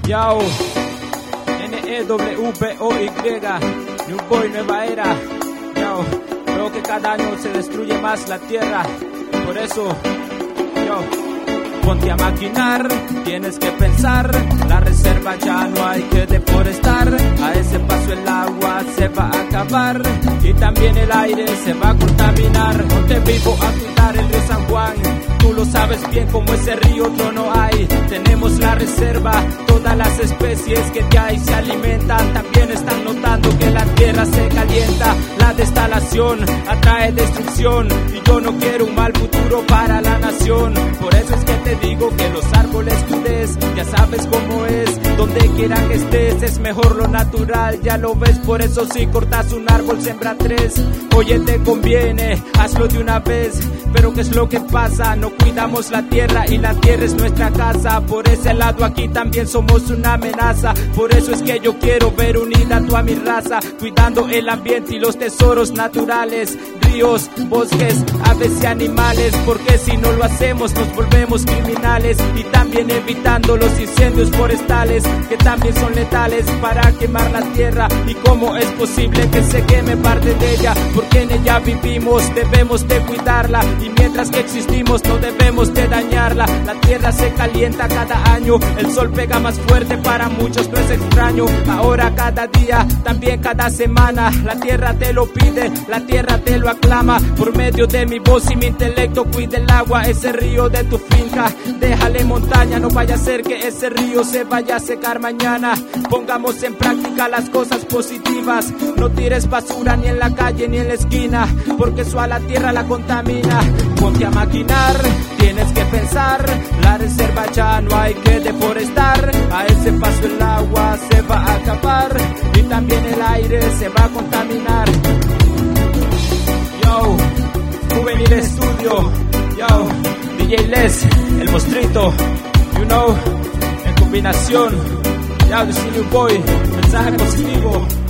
Yo, NEWBOY, New Boy, nueva era. Yo, veo que cada año se destruye más la tierra. Por eso, ponte a maquinar, tienes que pensar. La reserva ya no hay que deforestar. A ese paso el agua se va a acabar y también el aire se va a contaminar. Ponte vivo a cuidar el río San Juan. Tú lo sabes bien, como ese río otro no hay. Tenemos la reserva, todas las especies que de ahí se alimentan. También están notando que la tierra se calienta. La destalación atrae destrucción y yo no quiero un mal futuro para la nación. Por eso es que te digo que los árboles cuides, ya sabes cómo es. Donde quiera que estés es mejor lo natural, ya lo ves. Por eso si cortas un árbol sembra 3. Oye, te conviene, hazlo de una vez. Pero ¿qué es lo que pasa? No cuidamos la tierra y la tierra es nuestra casa. Por ese lado aquí también somos una amenaza. Por eso es que yo quiero ver unida a toda mi raza, cuidando el ambiente y los tesoros naturales, ríos, bosques, aves y animales. Porque si no lo hacemos nos volvemos criminales. Y también evitando los incendios forestales, que también son letales para quemar la tierra. Y cómo es posible que se queme parte de ella, porque en ella vivimos, debemos de cuidarla. Y mientras que existimos no debemos de dañarla. La tierra se calienta cada año, el sol pega más fuerte, para muchos no es extraño. Ahora cada día, también cada semana, la tierra te lo pide, la tierra te lo aclama. Por medio de mi voz y mi intelecto cuide el agua, ese río de tu finca. Déjale montaña, no vaya a ser que ese río se vaya a secar mañana. Pongamos en práctica las cosas positivas. No tires basura ni en la calle ni en la esquina, porque eso a la tierra la contamina. Ponte a maquinar, tienes que pensar. La reserva ya no hay que deforestar. A ese paso el agua se va a acabar y también el aire se va a contaminar. Yo, Juvenil Estudio. Yo, DJ Les, el mostrito. You know, en combinación. Yo, de New Boy, mensaje positivo.